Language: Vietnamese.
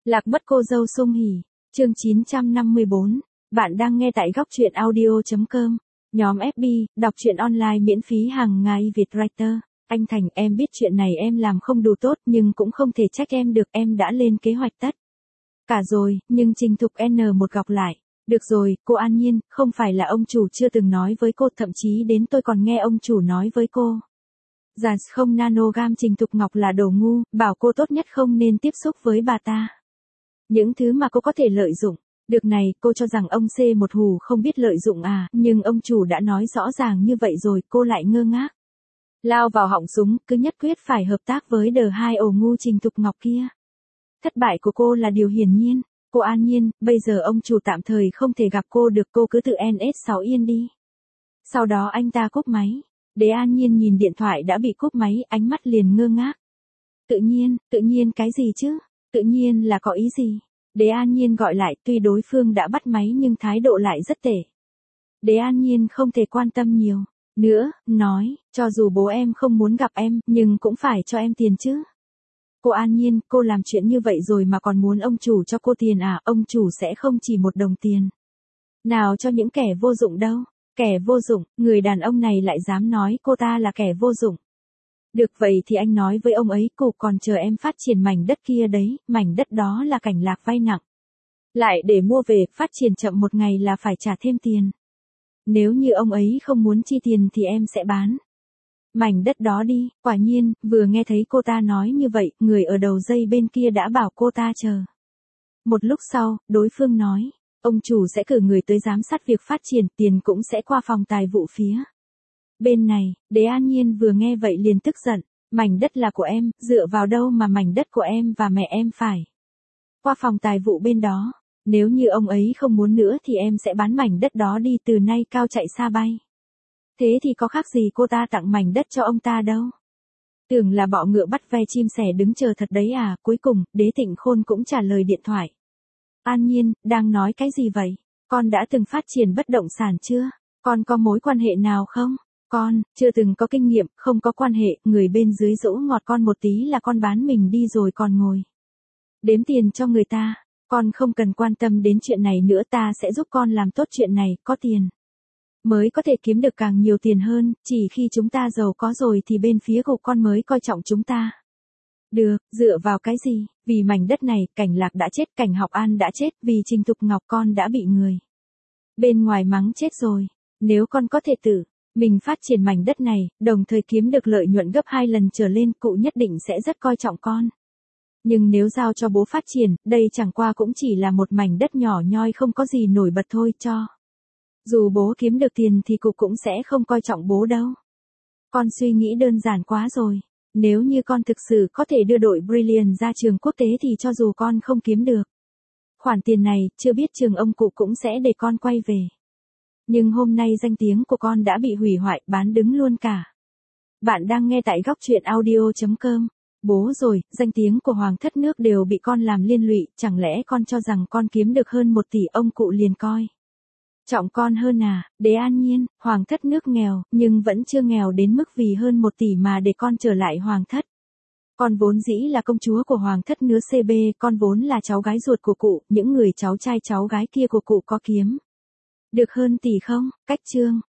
Lạc mất cô dâu Sung Hỉ, chương 954. Bạn đang nghe tại góc truyện audio.com. Nhóm FB, đọc truyện online miễn phí hàng ngày Việt Writer. Anh Thành, em biết chuyện này em làm không đủ tốt nhưng cũng không thể trách em được, em đã lên kế hoạch tất cả rồi, nhưng Trình Thục N một gọc lại. Được rồi, cô An Nhiên, không phải là ông chủ chưa từng nói với cô, thậm chí đến tôi còn nghe ông chủ nói với cô. Già không nanogam Trình Thục Ngọc là đồ ngu, bảo cô tốt nhất không nên tiếp xúc với bà ta. Những thứ mà cô có thể lợi dụng. Được này, cô cho rằng ông C một hù không biết lợi dụng à, nhưng ông chủ đã nói rõ ràng như vậy rồi, cô lại ngơ ngác. Lao vào họng súng, cứ nhất quyết phải hợp tác với đờ hai ổ ngu Trình Thục Ngọc kia. Thất bại của cô là điều hiển nhiên. Cô An Nhiên, bây giờ ông chủ tạm thời không thể gặp cô được, cô cứ tự NS6 yên đi. Sau đó anh ta cúp máy. Đế An Nhiên nhìn điện thoại đã bị cúp máy, ánh mắt liền ngơ ngác. Tự nhiên cái gì chứ? Tự nhiên là có ý gì? Đế An Nhiên gọi lại, tuy đối phương đã bắt máy nhưng thái độ lại rất tệ. Đế An Nhiên không thể quan tâm nhiều nữa, nói, cho dù bố em không muốn gặp em, nhưng cũng phải cho em tiền chứ. Cô An Nhiên, cô làm chuyện như vậy rồi mà còn muốn ông chủ cho cô tiền à? Ông chủ sẽ không chỉ một đồng tiền nào cho những kẻ vô dụng đâu. Kẻ vô dụng, người đàn ông này lại dám nói cô ta là kẻ vô dụng. Được vậy thì anh nói với ông ấy, cụ còn chờ em phát triển mảnh đất kia đấy, mảnh đất đó là Cảnh Lạc vay nặng. Lại để mua về, phát triển chậm một ngày là phải trả thêm tiền. Nếu như ông ấy không muốn chi tiền thì em sẽ bán mảnh đất đó đi. Quả nhiên, vừa nghe thấy cô ta nói như vậy, người ở đầu dây bên kia đã bảo cô ta chờ. Một lúc sau, đối phương nói, ông chủ sẽ cử người tới giám sát việc phát triển, tiền cũng sẽ qua phòng tài vụ phía bên này. Đế An Nhiên vừa nghe vậy liền tức giận, mảnh đất là của em, dựa vào đâu mà mảnh đất của em và mẹ em phải qua phòng tài vụ bên đó. Nếu như ông ấy không muốn nữa thì em sẽ bán mảnh đất đó đi, từ nay cao chạy xa bay. Thế thì có khác gì cô ta tặng mảnh đất cho ông ta đâu. Tưởng là bọ ngựa bắt ve chim sẻ đứng chờ thật đấy à. Cuối cùng, Đế Tịnh Khôn cũng trả lời điện thoại. An Nhiên, đang nói cái gì vậy? Con đã từng phát triển bất động sản chưa? Con có mối quan hệ nào không? Con, chưa từng có kinh nghiệm, không có quan hệ, người bên dưới dỗ ngọt con một tí là con bán mình đi rồi còn ngồi đếm tiền cho người ta. Con không cần quan tâm đến chuyện này nữa, ta sẽ giúp con làm tốt chuyện này, có tiền mới có thể kiếm được càng nhiều tiền hơn, chỉ khi chúng ta giàu có rồi thì bên phía của con mới coi trọng chúng ta. Được, dựa vào cái gì? Vì mảnh đất này, Cảnh Lạc đã chết, Cảnh Học An đã chết, vì Trình Thục Ngọc con đã bị người bên ngoài mắng chết rồi. Nếu con có thể tự mình phát triển mảnh đất này, đồng thời kiếm được lợi nhuận gấp 2 lần trở lên, cụ nhất định sẽ rất coi trọng con. Nhưng nếu giao cho bố phát triển, đây chẳng qua cũng chỉ là một mảnh đất nhỏ nhoi không có gì nổi bật thôi, cho dù bố kiếm được tiền thì cụ cũng sẽ không coi trọng bố đâu. Con suy nghĩ đơn giản quá rồi. Nếu như con thực sự có thể đưa đội Brilliant ra trường quốc tế thì cho dù con không kiếm được khoản tiền này, chưa biết trường ông cụ cũng sẽ để con quay về. Nhưng hôm nay danh tiếng của con đã bị hủy hoại, bán đứng luôn cả. Bạn đang nghe tại góc truyện audio.com. Bố rồi, danh tiếng của hoàng thất nước đều bị con làm liên lụy, chẳng lẽ con cho rằng con kiếm được hơn 1 tỷ ông cụ liền coi trọng con hơn à? Đế An Nhiên, hoàng thất nước nghèo, nhưng vẫn chưa nghèo đến mức vì hơn 1 tỷ mà để con trở lại hoàng thất. Con vốn dĩ là công chúa của hoàng thất nữa CB, con vốn là cháu gái ruột của cụ, những người cháu trai cháu gái kia của cụ có kiếm được hơn tỷ không? Cách chương